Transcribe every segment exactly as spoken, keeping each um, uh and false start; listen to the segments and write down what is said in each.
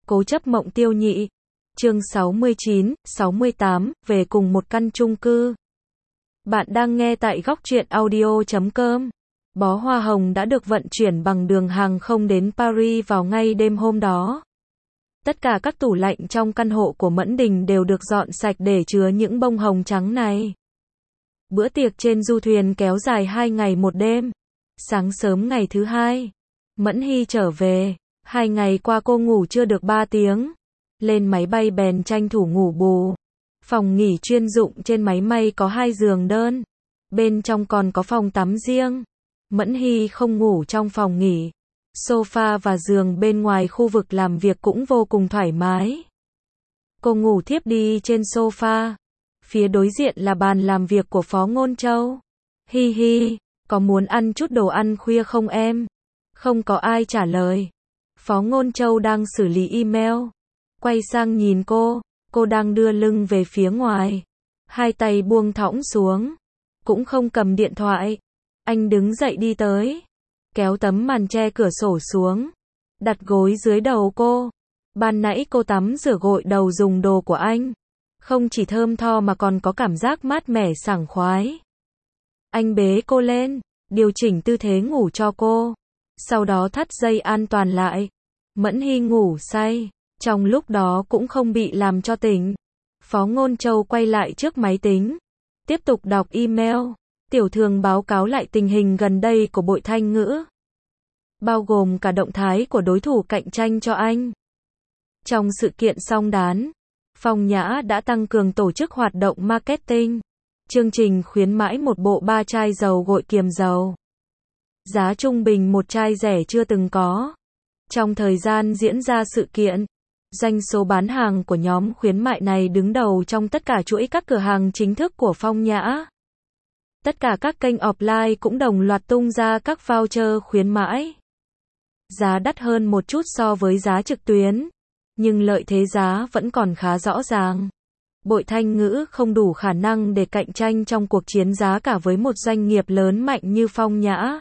Cố chấp mộng tiêu nhị. Chương sáu mươi chín, sáu mươi tám, về cùng một căn chung cư. Bạn đang nghe tại góc truyện audio chấm com. Bó hoa hồng đã được vận chuyển bằng đường hàng không đến Paris vào ngay đêm hôm đó. Tất cả các tủ lạnh trong căn hộ của Mẫn Đình đều được dọn sạch để chứa những bông hồng trắng này. Bữa tiệc trên du thuyền kéo dài hai ngày một đêm. Sáng sớm ngày thứ hai, Mẫn Hy trở về. Hai ngày qua cô ngủ chưa được ba tiếng. Lên máy bay bèn tranh thủ ngủ bù. Phòng nghỉ chuyên dụng trên máy bay có hai giường đơn. Bên trong còn có phòng tắm riêng. Mẫn Hy không ngủ trong phòng nghỉ. Sofa và giường bên ngoài khu vực làm việc cũng vô cùng thoải mái. Cô ngủ thiếp đi trên sofa. Phía đối diện là bàn làm việc của Phó Ngôn Châu. Hi hi, có muốn ăn chút đồ ăn khuya không em? Không có ai trả lời. Phó Ngôn Châu đang xử lý email. Quay sang nhìn cô, cô đang đưa lưng về phía ngoài. Hai tay buông thõng xuống. Cũng không cầm điện thoại. Anh đứng dậy đi tới. Kéo tấm màn che cửa sổ xuống. Đặt gối dưới đầu cô. Ban nãy cô tắm rửa gội đầu dùng đồ của anh. Không chỉ thơm tho mà còn có cảm giác mát mẻ sảng khoái. Anh bế cô lên, điều chỉnh tư thế ngủ cho cô. Sau đó thắt dây an toàn lại. Mẫn Hy ngủ say. Trong lúc đó cũng không bị làm cho tỉnh. Phó Ngôn Châu quay lại trước máy tính. Tiếp tục đọc email. Tiểu Thường báo cáo lại tình hình gần đây của Bội Thanh Ngữ. Bao gồm cả động thái của đối thủ cạnh tranh cho anh. Trong sự kiện song đán, Phong Nhã đã tăng cường tổ chức hoạt động marketing. Chương trình khuyến mãi một bộ ba chai dầu gội kiềm dầu. Giá trung bình một chai rẻ chưa từng có. Trong thời gian diễn ra sự kiện, doanh số bán hàng của nhóm khuyến mại này đứng đầu trong tất cả chuỗi các cửa hàng chính thức của Phong Nhã. Tất cả các kênh offline cũng đồng loạt tung ra các voucher khuyến mãi. Giá đắt hơn một chút so với giá trực tuyến, nhưng lợi thế giá vẫn còn khá rõ ràng. Bội Thanh Ngữ không đủ khả năng để cạnh tranh trong cuộc chiến giá cả với một doanh nghiệp lớn mạnh như Phong Nhã.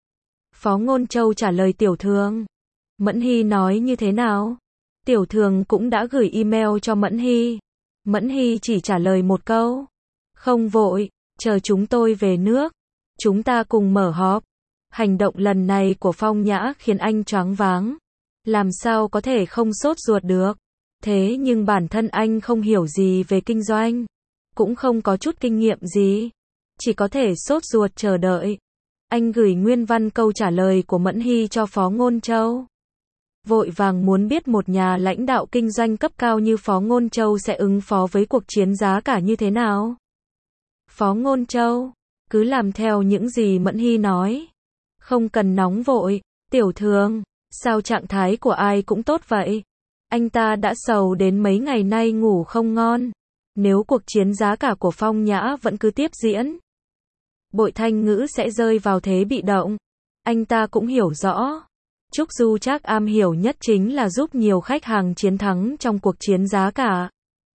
Phó Ngôn Châu trả lời Tiểu Thường. Mẫn Hy nói như thế nào? Tiểu Thường cũng đã gửi email cho Mẫn Hy. Mẫn Hy chỉ trả lời một câu. Không vội, chờ chúng tôi về nước. Chúng ta cùng mở họp. Hành động lần này của Phong Nhã khiến anh choáng váng. Làm sao có thể không sốt ruột được? Thế nhưng bản thân anh không hiểu gì về kinh doanh. Cũng không có chút kinh nghiệm gì. Chỉ có thể sốt ruột chờ đợi. Anh gửi nguyên văn câu trả lời của Mẫn Hy cho Phó Ngôn Châu. Vội vàng muốn biết một nhà lãnh đạo kinh doanh cấp cao như Phó Ngôn Châu sẽ ứng phó với cuộc chiến giá cả như thế nào. Phó Ngôn Châu, cứ làm theo những gì Mẫn Hy nói. Không cần nóng vội. Tiểu Thường, sao trạng thái của ai cũng tốt vậy? Anh ta đã sầu đến mấy ngày nay ngủ không ngon. Nếu cuộc chiến giá cả của Phong Nhã vẫn cứ tiếp diễn, Bội Thanh Ngữ sẽ rơi vào thế bị động. Anh ta cũng hiểu rõ. Trúc Du Trác am hiểu nhất chính là giúp nhiều khách hàng chiến thắng trong cuộc chiến giá cả.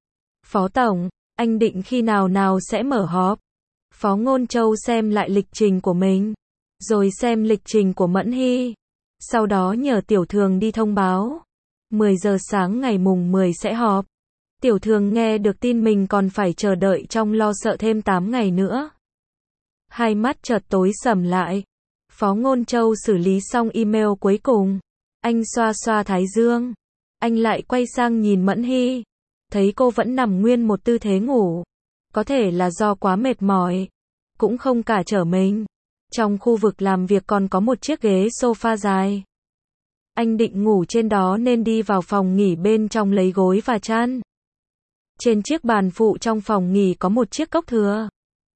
Phó Tổng, anh định khi nào nào sẽ mở họp? Phó Ngôn Châu xem lại lịch trình của mình, rồi xem lịch trình của Mẫn Hy. Sau đó nhờ Tiểu Thường đi thông báo. mười giờ sáng ngày mùng mười sẽ họp. Tiểu Thường nghe được tin mình còn phải chờ đợi trong lo sợ thêm tám ngày nữa. Hai mắt chợt tối sầm lại. Phó Ngôn Châu xử lý xong email cuối cùng. Anh xoa xoa thái dương. Anh lại quay sang nhìn Mẫn Hy. Thấy cô vẫn nằm nguyên một tư thế ngủ. Có thể là do quá mệt mỏi. Cũng không cả trở mình. Trong khu vực làm việc còn có một chiếc ghế sofa dài. Anh định ngủ trên đó nên đi vào phòng nghỉ bên trong lấy gối và chăn. Trên chiếc bàn phụ trong phòng nghỉ có một chiếc cốc thừa.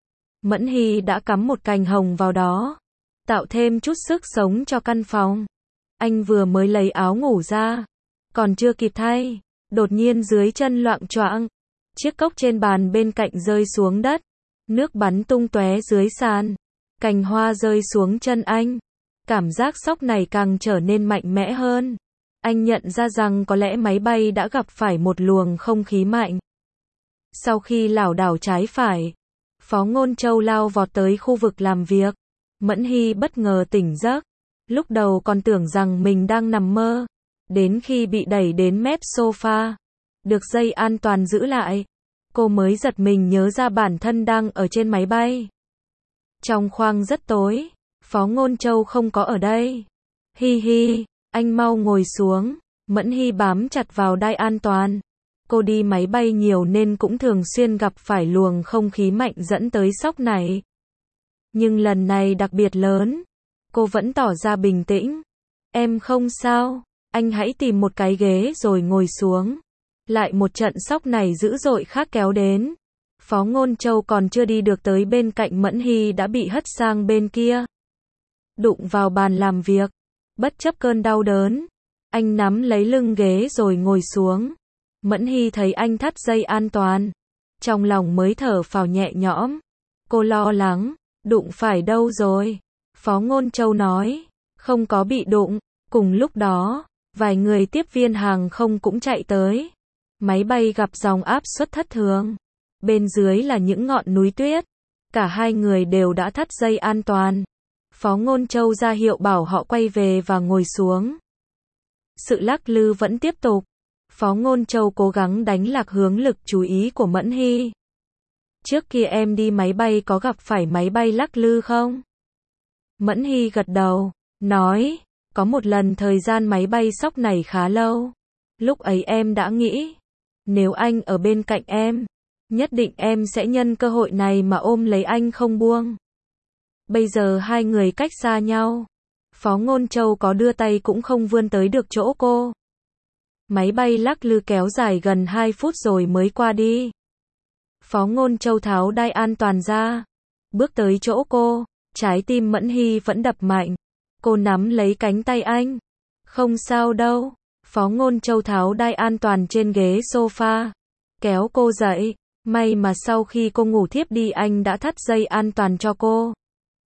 Mẫn Hy đã cắm một cành hồng vào đó, tạo thêm chút sức sống cho căn phòng. Anh vừa mới lấy áo ngủ ra, còn chưa kịp thay, đột nhiên dưới chân loạng choạng, chiếc cốc trên bàn bên cạnh rơi xuống đất, nước bắn tung tóe dưới sàn, cành hoa rơi xuống chân anh. Cảm giác sốc này càng trở nên mạnh mẽ hơn. Anh nhận ra rằng có lẽ máy bay đã gặp phải một luồng không khí mạnh. Sau khi lảo đảo trái phải, Phó Ngôn Châu lao vọt tới khu vực làm việc. Mẫn Hy bất ngờ tỉnh giấc. Lúc đầu còn tưởng rằng mình đang nằm mơ. Đến khi bị đẩy đến mép sofa, được dây an toàn giữ lại, cô mới giật mình nhớ ra bản thân đang ở trên máy bay. Trong khoang rất tối, Phó Ngôn Châu không có ở đây. Hi hi, anh mau ngồi xuống. Mẫn Hy bám chặt vào đai an toàn. Cô đi máy bay nhiều nên cũng thường xuyên gặp phải luồng không khí mạnh dẫn tới sốc này. Nhưng lần này đặc biệt lớn. Cô vẫn tỏ ra bình tĩnh. Em không sao, anh hãy tìm một cái ghế rồi ngồi xuống. Lại một trận sốc này dữ dội khác kéo đến. Phó Ngôn Châu còn chưa đi được tới bên cạnh Mẫn Hy đã bị hất sang bên kia. Đụng vào bàn làm việc. Bất chấp cơn đau đớn, anh nắm lấy lưng ghế rồi ngồi xuống. Mẫn Hy thấy anh thắt dây an toàn. Trong lòng mới thở phào nhẹ nhõm. Cô lo lắng, đụng phải đâu rồi? Phó Ngôn Châu nói, không có bị đụng. Cùng lúc đó, vài người tiếp viên hàng không cũng chạy tới. Máy bay gặp dòng áp suất thất thường. Bên dưới là những ngọn núi tuyết. Cả hai người đều đã thắt dây an toàn. Phó Ngôn Châu ra hiệu bảo họ quay về và ngồi xuống. Sự lắc lư vẫn tiếp tục. Phó Ngôn Châu cố gắng đánh lạc hướng lực chú ý của Mẫn Hy. Trước kia em đi máy bay có gặp phải máy bay lắc lư không? Mẫn Hy gật đầu, nói, có một lần thời gian máy bay sốc này khá lâu. Lúc ấy em đã nghĩ, nếu anh ở bên cạnh em, nhất định em sẽ nhân cơ hội này mà ôm lấy anh không buông. Bây giờ hai người cách xa nhau. Phó Ngôn Châu có đưa tay cũng không vươn tới được chỗ cô. Máy bay lắc lư kéo dài gần hai phút rồi mới qua đi. Phó Ngôn Châu tháo đai an toàn ra. Bước tới chỗ cô. Trái tim Mẫn Hy vẫn đập mạnh. Cô nắm lấy cánh tay anh. Không sao đâu. Phó Ngôn Châu tháo đai an toàn trên ghế sofa. Kéo cô dậy. May mà sau khi cô ngủ thiếp đi anh đã thắt dây an toàn cho cô.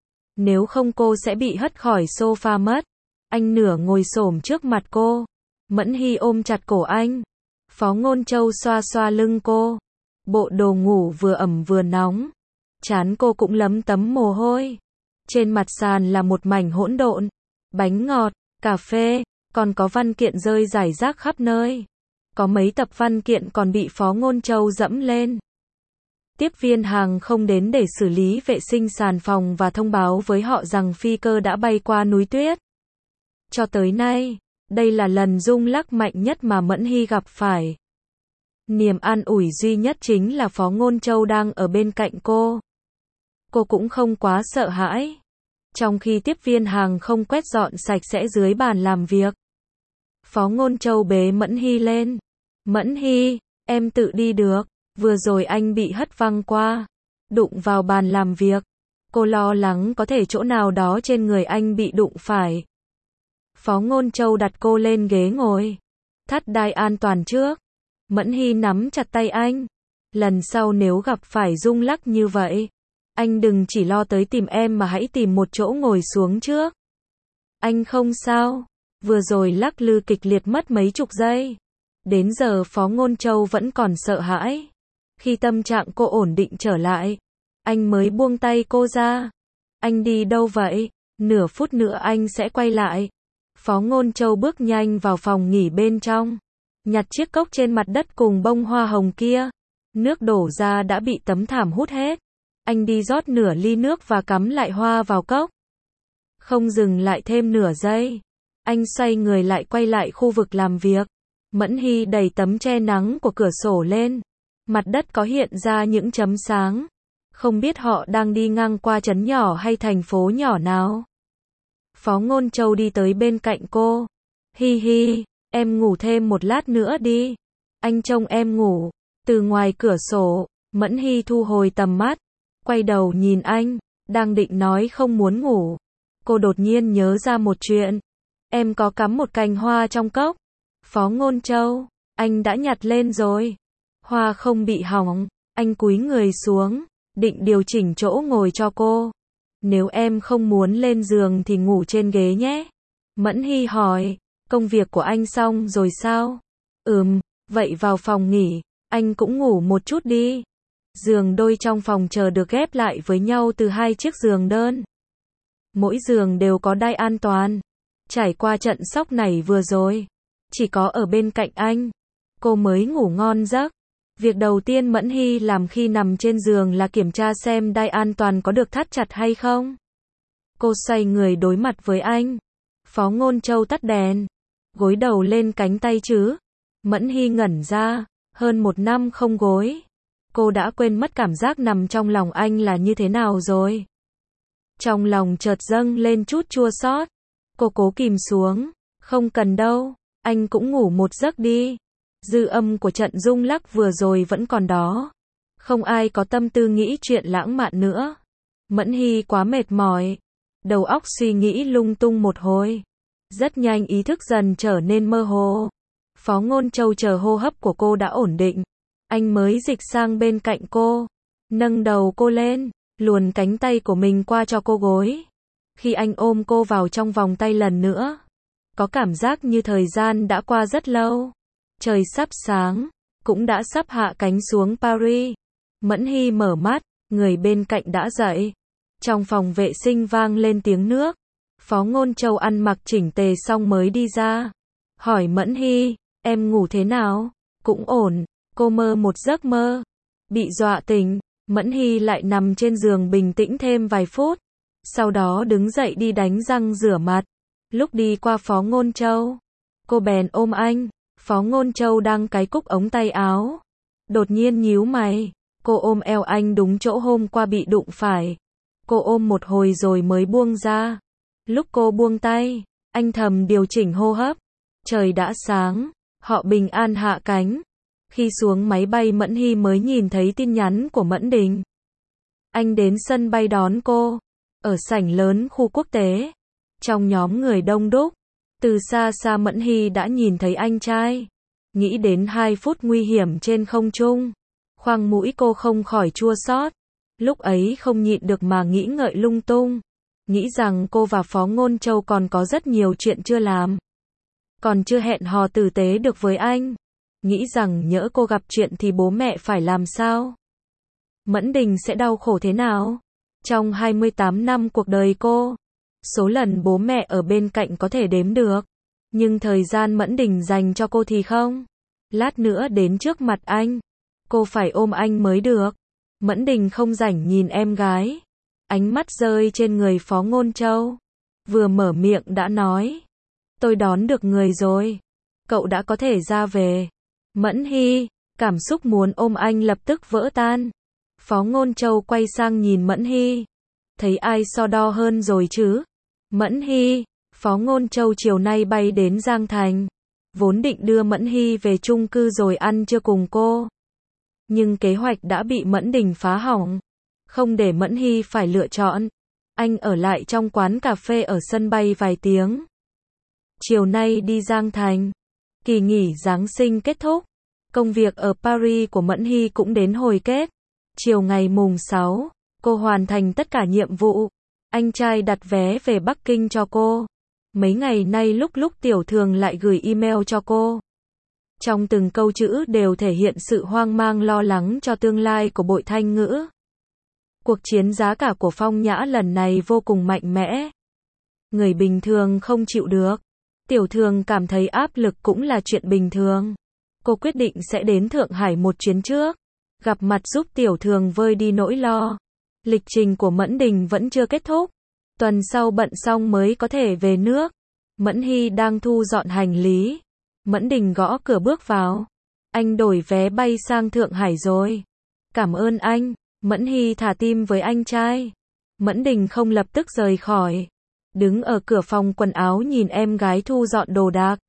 Nếu không cô sẽ bị hất khỏi sofa mất. Anh nửa ngồi xổm trước mặt cô. Mẫn Hy ôm chặt cổ anh. Phó Ngôn Châu xoa xoa lưng cô. Bộ đồ ngủ vừa ẩm vừa nóng. Trán cô cũng lấm tấm mồ hôi. Trên mặt sàn là một mảnh hỗn độn. Bánh ngọt, cà phê, còn có văn kiện rơi rải rác khắp nơi. Có mấy tập văn kiện còn bị Phó Ngôn Châu dẫm lên. Tiếp viên hàng không đến để xử lý vệ sinh sàn phòng và thông báo với họ rằng phi cơ đã bay qua núi tuyết. Cho tới nay, đây là lần rung lắc mạnh nhất mà Mẫn Hy gặp phải. Niềm an ủi duy nhất chính là Phó Ngôn Châu đang ở bên cạnh cô. Cô cũng không quá sợ hãi. Trong khi tiếp viên hàng không quét dọn sạch sẽ dưới bàn làm việc, Phó Ngôn Châu bế Mẫn Hy lên. Mẫn Hy, em tự đi được. Vừa rồi anh bị hất văng qua, đụng vào bàn làm việc. Cô lo lắng có thể chỗ nào đó trên người anh bị đụng phải. Phó Ngôn Châu đặt cô lên ghế ngồi. Thắt đai an toàn trước. Mẫn Hy nắm chặt tay anh. Lần sau nếu gặp phải rung lắc như vậy, anh đừng chỉ lo tới tìm em mà hãy tìm một chỗ ngồi xuống trước. Anh không sao. Vừa rồi lắc lư kịch liệt mất mấy chục giây. Đến giờ Phó Ngôn Châu vẫn còn sợ hãi. Khi tâm trạng cô ổn định trở lại, anh mới buông tay cô ra. Anh đi đâu vậy? Nửa phút nữa anh sẽ quay lại. Phó Ngôn Châu bước nhanh vào phòng nghỉ bên trong. Nhặt chiếc cốc trên mặt đất cùng bông hoa hồng kia. Nước đổ ra đã bị tấm thảm hút hết. Anh đi rót nửa ly nước và cắm lại hoa vào cốc. Không dừng lại thêm nửa giây. Anh xoay người lại quay lại khu vực làm việc. Mẫn Hy đẩy tấm che nắng của cửa sổ lên. Mặt đất có hiện ra những chấm sáng. Không biết họ đang đi ngang qua trấn nhỏ hay thành phố nhỏ nào. Phó Ngôn Châu đi tới bên cạnh cô. Hi hi, em ngủ thêm một lát nữa đi. Anh trông em ngủ. Từ ngoài cửa sổ, Mẫn Hy thu hồi tầm mắt. Quay đầu nhìn anh, đang định nói không muốn ngủ. Cô đột nhiên nhớ ra một chuyện. Em có cắm một cành hoa trong cốc. Phó Ngôn Châu, anh đã nhặt lên rồi. Hoa không bị hỏng. Anh cúi người xuống, định điều chỉnh chỗ ngồi cho cô. Nếu em không muốn lên giường thì ngủ trên ghế nhé. Mẫn Hy hỏi, công việc của anh xong rồi sao? Ừm, vậy vào phòng nghỉ, anh cũng ngủ một chút đi. Giường đôi trong phòng chờ được ghép lại với nhau từ hai chiếc giường đơn. Mỗi giường đều có đai an toàn. Trải qua trận sốc này vừa rồi, Chỉ có ở bên cạnh anh, cô mới ngủ ngon giấc. Việc đầu tiên Mẫn Hy làm khi nằm trên giường là kiểm tra xem đai an toàn có được thắt chặt hay không. Cô xoay người đối mặt với anh. Phó Ngôn Châu tắt đèn, gối đầu lên cánh tay chứ. Mẫn Hy ngẩn ra, hơn một năm không gối. Cô đã quên mất cảm giác nằm trong lòng anh là như thế nào rồi. Trong lòng chợt dâng lên chút chua xót. Cô cố kìm xuống, không cần đâu, anh cũng ngủ một giấc đi. Dư âm của trận rung lắc vừa rồi vẫn còn đó. Không ai có tâm tư nghĩ chuyện lãng mạn nữa. Mẫn Hy quá mệt mỏi. Đầu óc suy nghĩ lung tung một hồi. Rất nhanh ý thức dần trở nên mơ hồ. Phó Ngôn Châu chờ hô hấp của cô đã ổn định. Anh mới dịch sang bên cạnh cô. Nâng đầu cô lên, luồn cánh tay của mình qua cho cô gối. Khi anh ôm cô vào trong vòng tay lần nữa, có cảm giác như thời gian đã qua rất lâu. Trời sắp sáng, cũng đã sắp hạ cánh xuống Paris. Mẫn Hy mở mắt, người bên cạnh đã dậy. Trong phòng vệ sinh vang lên tiếng nước. Phó Ngôn Châu ăn mặc chỉnh tề xong mới đi ra. Hỏi Mẫn Hy, em ngủ thế nào? Cũng ổn, cô mơ một giấc mơ. Bị dọa tỉnh, Mẫn Hy lại nằm trên giường bình tĩnh thêm vài phút. Sau đó đứng dậy đi đánh răng rửa mặt. Lúc đi qua Phó Ngôn Châu, cô bèn ôm anh. Phó Ngôn Châu đang cài cúc ống tay áo. Đột nhiên nhíu mày. Cô ôm eo anh đúng chỗ hôm qua bị đụng phải. Cô ôm một hồi rồi mới buông ra. Lúc cô buông tay, anh thầm điều chỉnh hô hấp. Trời đã sáng, họ bình an hạ cánh. Khi xuống máy bay Mẫn Hy mới nhìn thấy tin nhắn của Mẫn Đình. Anh đến sân bay đón cô. Ở sảnh lớn khu quốc tế. Trong nhóm người đông đúc. Từ xa xa Mẫn Hy đã nhìn thấy anh trai. Nghĩ đến hai phút nguy hiểm trên không trung. Khoang mũi cô không khỏi chua xót. Lúc ấy không nhịn được mà nghĩ ngợi lung tung. Nghĩ rằng cô và Phó Ngôn Châu còn có rất nhiều chuyện chưa làm. Còn chưa hẹn hò tử tế được với anh. Nghĩ rằng nhỡ cô gặp chuyện thì bố mẹ phải làm sao? Mẫn Đình sẽ đau khổ thế nào? Trong hai mươi tám năm cuộc đời cô, số lần bố mẹ ở bên cạnh có thể đếm được. Nhưng thời gian Mẫn Đình dành cho cô thì không. Lát nữa đến trước mặt anh, cô phải ôm anh mới được. Mẫn Đình không rảnh nhìn em gái. Ánh mắt rơi trên người Phó Ngôn Châu. Vừa mở miệng đã nói. Tôi đón được người rồi. Cậu đã có thể ra về. Mẫn Hy, cảm xúc muốn ôm anh lập tức vỡ tan. Phó Ngôn Châu quay sang nhìn Mẫn Hy. Thấy ai so đo hơn rồi chứ? Mẫn Hy, Phó Ngôn Châu chiều nay bay đến Giang Thành. Vốn định đưa Mẫn Hy về chung cư rồi ăn trưa cùng cô. Nhưng kế hoạch đã bị Mẫn Đình phá hỏng. Không để Mẫn Hy phải lựa chọn. Anh ở lại trong quán cà phê ở sân bay vài tiếng. Chiều nay đi Giang Thành. Kỳ nghỉ Giáng sinh kết thúc. Công việc ở Paris của Mẫn Hy cũng đến hồi kết. Chiều ngày mùng sáu, cô hoàn thành tất cả nhiệm vụ. Anh trai đặt vé về Bắc Kinh cho cô. Mấy ngày nay lúc lúc Tiểu Thường lại gửi email cho cô. Trong từng câu chữ đều thể hiện sự hoang mang lo lắng cho tương lai của Bội Thanh Ngữ. Cuộc chiến giá cả của Phong Nhã lần này vô cùng mạnh mẽ. Người bình thường không chịu được. Tiểu Thường cảm thấy áp lực cũng là chuyện bình thường. Cô quyết định sẽ đến Thượng Hải một chuyến trước. Gặp mặt giúp Tiểu Thường vơi đi nỗi lo. Lịch trình của Mẫn Đình vẫn chưa kết thúc. Tuần sau bận xong mới có thể về nước. Mẫn Hy đang thu dọn hành lý. Mẫn Đình gõ cửa bước vào. Anh đổi vé bay sang Thượng Hải rồi. Cảm ơn anh. Mẫn Hy thả tim với anh trai. Mẫn Đình không lập tức rời khỏi. Đứng ở cửa phòng quần áo nhìn em gái thu dọn đồ đạc.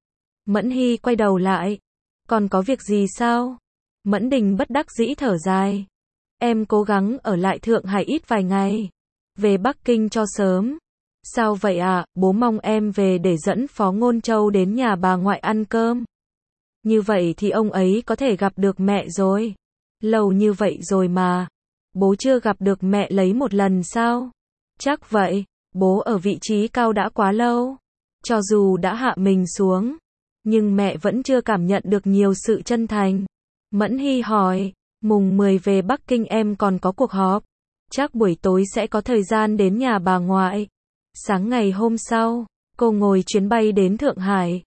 Mẫn Hy quay đầu lại. Còn có việc gì sao? Mẫn Đình bất đắc dĩ thở dài. Em cố gắng ở lại Thượng Hải ít vài ngày. Về Bắc Kinh cho sớm. Sao vậy ạ? Bố mong em về để dẫn Phó Ngôn Châu đến nhà bà ngoại ăn cơm. Như vậy thì ông ấy có thể gặp được mẹ rồi. Lâu như vậy rồi mà. Bố chưa gặp được mẹ lấy một lần sao? Chắc vậy. Bố ở vị trí cao đã quá lâu. Cho dù đã hạ mình xuống. Nhưng mẹ vẫn chưa cảm nhận được nhiều sự chân thành. Mẫn Hy hỏi. Mùng mười về Bắc Kinh em còn có cuộc họp. Chắc buổi tối sẽ có thời gian đến nhà bà ngoại. Sáng ngày hôm sau, cô ngồi chuyến bay đến Thượng Hải.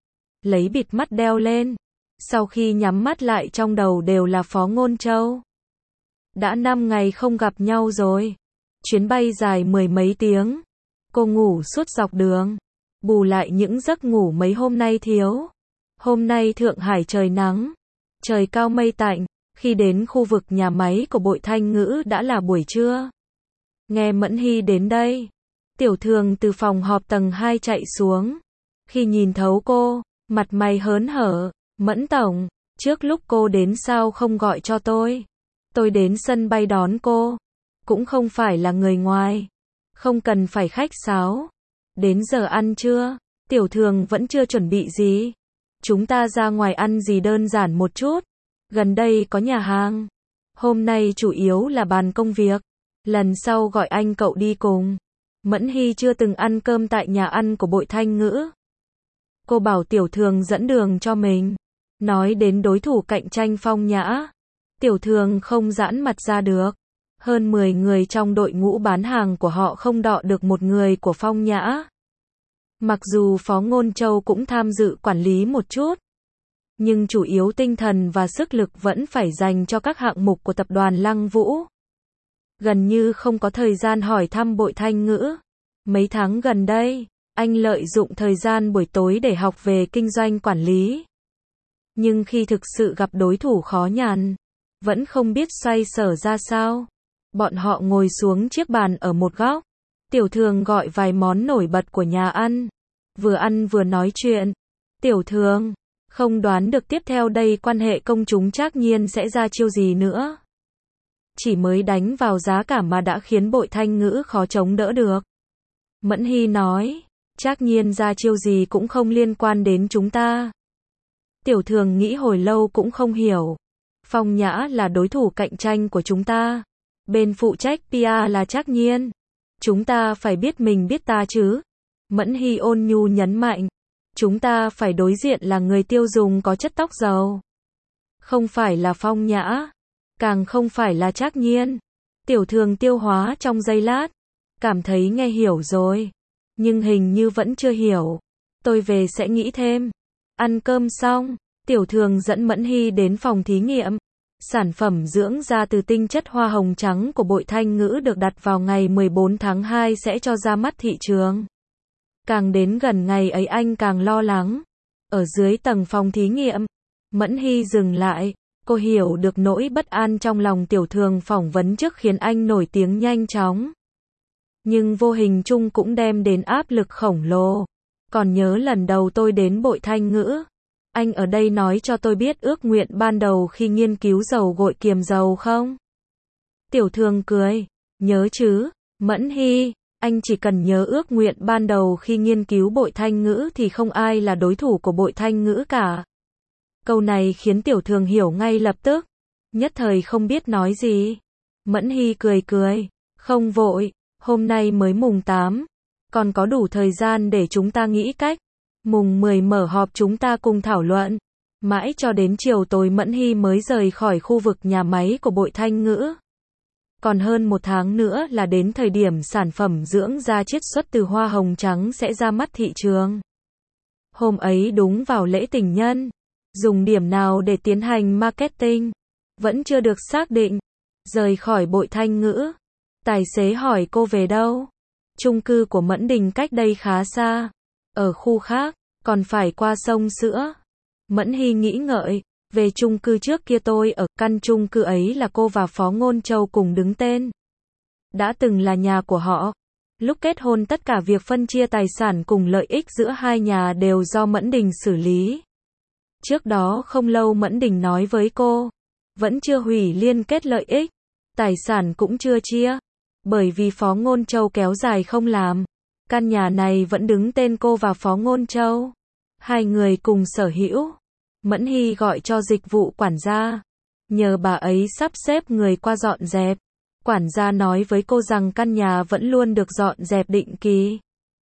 lấy bịt mắt đeo lên. Sau khi nhắm mắt lại trong đầu đều là Phó Ngôn Châu. Đã năm ngày không gặp nhau rồi. Chuyến bay dài mười mấy tiếng. Cô ngủ suốt dọc đường. Bù lại những giấc ngủ mấy hôm nay thiếu. Hôm nay Thượng Hải trời nắng. Trời cao mây tạnh. Khi đến khu vực nhà máy của Bội Thanh Ngữ đã là buổi trưa. Nghe Mẫn Hy đến đây. Tiểu Thường từ phòng họp tầng hai chạy xuống. Khi nhìn thấu cô, mặt mày hớn hở. Mẫn tổng, trước lúc cô đến sao không gọi cho tôi? Tôi đến sân bay đón cô. Cũng không phải là người ngoài. Không cần phải khách sáo. Đến giờ ăn trưa, Tiểu Thường vẫn chưa chuẩn bị gì. Chúng ta ra ngoài ăn gì đơn giản một chút. Gần đây có nhà hàng. Hôm nay chủ yếu là bàn công việc. Lần sau gọi anh cậu đi cùng. Mẫn Hy chưa từng ăn cơm tại nhà ăn của Bội Thanh Ngữ. Cô bảo Tiểu Thường dẫn đường cho mình. Nói đến đối thủ cạnh tranh Phong Nhã. Tiểu Thường không giãn mặt ra được. Hơn mười người trong đội ngũ bán hàng của họ không đọ được một người của Phong Nhã. Mặc dù Phó Ngôn Châu cũng tham dự quản lý một chút. Nhưng chủ yếu tinh thần và sức lực vẫn phải dành cho các hạng mục của tập đoàn Lăng Vũ. Gần như không có thời gian hỏi thăm Bội Thanh Ngữ. Mấy tháng gần đây, anh lợi dụng thời gian buổi tối để học về kinh doanh quản lý. Nhưng khi thực sự gặp đối thủ khó nhằn, vẫn không biết xoay sở ra sao. Bọn họ ngồi xuống chiếc bàn ở một góc. Tiểu Thường gọi vài món nổi bật của nhà ăn. Vừa ăn vừa nói chuyện. Tiểu Thường, không đoán được tiếp theo đây quan hệ công chúng Trác Nhiên sẽ ra chiêu gì nữa. Chỉ mới đánh vào giá cả mà đã khiến Bội Thanh Ngữ khó chống đỡ được. Mẫn Hy nói, Trác Nhiên ra chiêu gì cũng không liên quan đến chúng ta. Tiểu Thường nghĩ hồi lâu cũng không hiểu. Phong Nhã là đối thủ cạnh tranh của chúng ta. Bên phụ trách pê e là Trác Nhiên. Chúng ta phải biết mình biết ta chứ. Mẫn Hy ôn nhu nhấn mạnh. Chúng ta phải đối diện là người tiêu dùng có chất tóc dầu. Không phải là Phong Nhã. Càng không phải là Trác Nhiên. Tiểu Thường tiêu hóa trong giây lát. Cảm thấy nghe hiểu rồi. Nhưng hình như vẫn chưa hiểu. Tôi về sẽ nghĩ thêm. Ăn cơm xong, Tiểu Thường dẫn Mẫn Hy đến phòng thí nghiệm. Sản phẩm dưỡng da từ tinh chất hoa hồng trắng của Bội Thanh Ngữ được đặt vào ngày mười bốn tháng hai sẽ cho ra mắt thị trường. Càng đến gần ngày ấy anh càng lo lắng. Ở dưới tầng phòng thí nghiệm, Mẫn Hy dừng lại. Cô hiểu được nỗi bất an trong lòng Tiểu Thường phỏng vấn trước khiến anh nổi tiếng nhanh chóng. Nhưng vô hình chung cũng đem đến áp lực khổng lồ. Còn nhớ lần đầu tôi đến Bội Thanh Ngữ. Anh ở đây nói cho tôi biết ước nguyện ban đầu khi nghiên cứu dầu gội kiềm dầu không? Tiểu Thường cười. Nhớ chứ, Mẫn Hy, anh chỉ cần nhớ ước nguyện ban đầu khi nghiên cứu Bội Thanh Ngữ thì không ai là đối thủ của Bội Thanh Ngữ cả. Câu này khiến Tiểu Thường hiểu ngay lập tức. Nhất thời không biết nói gì. Mẫn Hy cười cười. Không vội, hôm nay mới mùng tám. Còn có đủ thời gian để chúng ta nghĩ cách. Mùng mười mở họp chúng ta cùng thảo luận. Mãi cho đến chiều tối Mẫn Hy mới rời khỏi khu vực nhà máy của Bội Thanh Ngữ. Còn hơn một tháng nữa là đến thời điểm sản phẩm dưỡng da chiết xuất từ hoa hồng trắng sẽ ra mắt thị trường. Hôm ấy đúng vào lễ tình nhân. Dùng điểm nào để tiến hành marketing? Vẫn chưa được xác định. Rời khỏi Bội Thanh Ngữ. Tài xế hỏi cô về đâu? Chung cư của Mẫn Đình cách đây khá xa. Ở khu khác, còn phải qua sông Sữa. Mẫn Hy nghĩ ngợi. Về chung cư trước kia tôi ở, căn chung cư ấy là cô và Phó Ngôn Châu cùng đứng tên. Đã từng là nhà của họ. Lúc kết hôn tất cả việc phân chia tài sản cùng lợi ích giữa hai nhà đều do Mẫn Đình xử lý. Trước đó không lâu Mẫn Đình nói với cô. Vẫn chưa hủy liên kết lợi ích. Tài sản cũng chưa chia. Bởi vì Phó Ngôn Châu kéo dài không làm. Căn nhà này vẫn đứng tên cô và Phó Ngôn Châu. Hai người cùng sở hữu. Mẫn Hy gọi cho dịch vụ quản gia. Nhờ bà ấy sắp xếp người qua dọn dẹp. Quản gia nói với cô rằng căn nhà vẫn luôn được dọn dẹp định kỳ.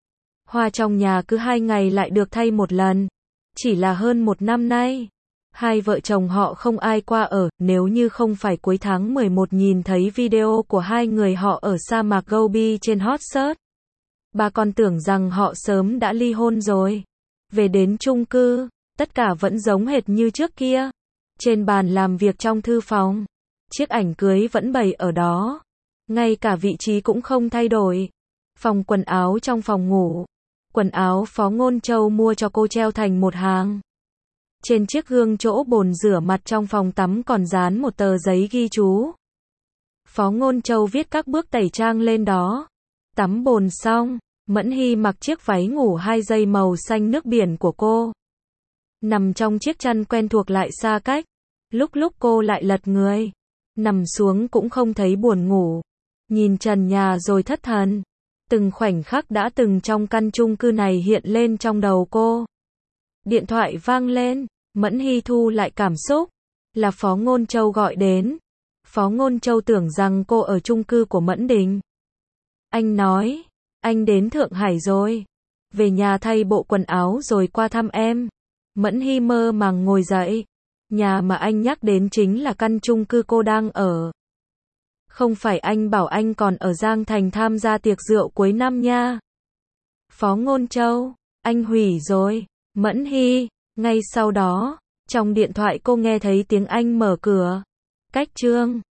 Hoa trong nhà cứ hai ngày lại được thay một lần. Chỉ là hơn một năm nay. Hai vợ chồng họ không ai qua ở, nếu như không phải cuối tháng mười một nhìn thấy video của hai người họ ở sa mạc Gobi trên hot search. Bà còn tưởng rằng họ sớm đã ly hôn rồi. Về đến chung cư, Tất cả vẫn giống hệt như trước kia. Trên bàn làm việc trong thư phòng, chiếc ảnh cưới vẫn bày ở đó. Ngay cả vị trí cũng không thay đổi. Phòng quần áo trong phòng ngủ. Quần áo Phó Ngôn Châu mua cho cô treo thành một hàng. Trên chiếc gương chỗ bồn rửa mặt trong phòng tắm còn dán một tờ giấy ghi chú. Phó Ngôn Châu viết các bước tẩy trang lên đó. Tắm bồn xong, Mẫn Hy mặc chiếc váy ngủ hai dây màu xanh nước biển của cô. Nằm trong chiếc chăn quen thuộc lại xa cách. Lúc lúc cô lại lật người. Nằm xuống cũng không thấy buồn ngủ. Nhìn trần nhà rồi thất thần. Từng khoảnh khắc đã từng trong căn chung cư này hiện lên trong đầu cô. Điện thoại vang lên. Mẫn Hy thu lại cảm xúc. Là Phó Ngôn Châu gọi đến. Phó Ngôn Châu tưởng rằng cô ở chung cư của Mẫn Đình. Anh nói, anh đến Thượng Hải rồi. Về nhà thay bộ quần áo rồi qua thăm em. Mẫn Hy mơ màng ngồi dậy. Nhà mà anh nhắc đến chính là căn chung cư cô đang ở. Không phải anh bảo anh còn ở Giang Thành tham gia tiệc rượu cuối năm nha. Phó Ngôn Châu, anh hủy rồi. Mẫn Hy, ngay sau đó, trong điện thoại cô nghe thấy tiếng anh mở cửa. Cách Trương.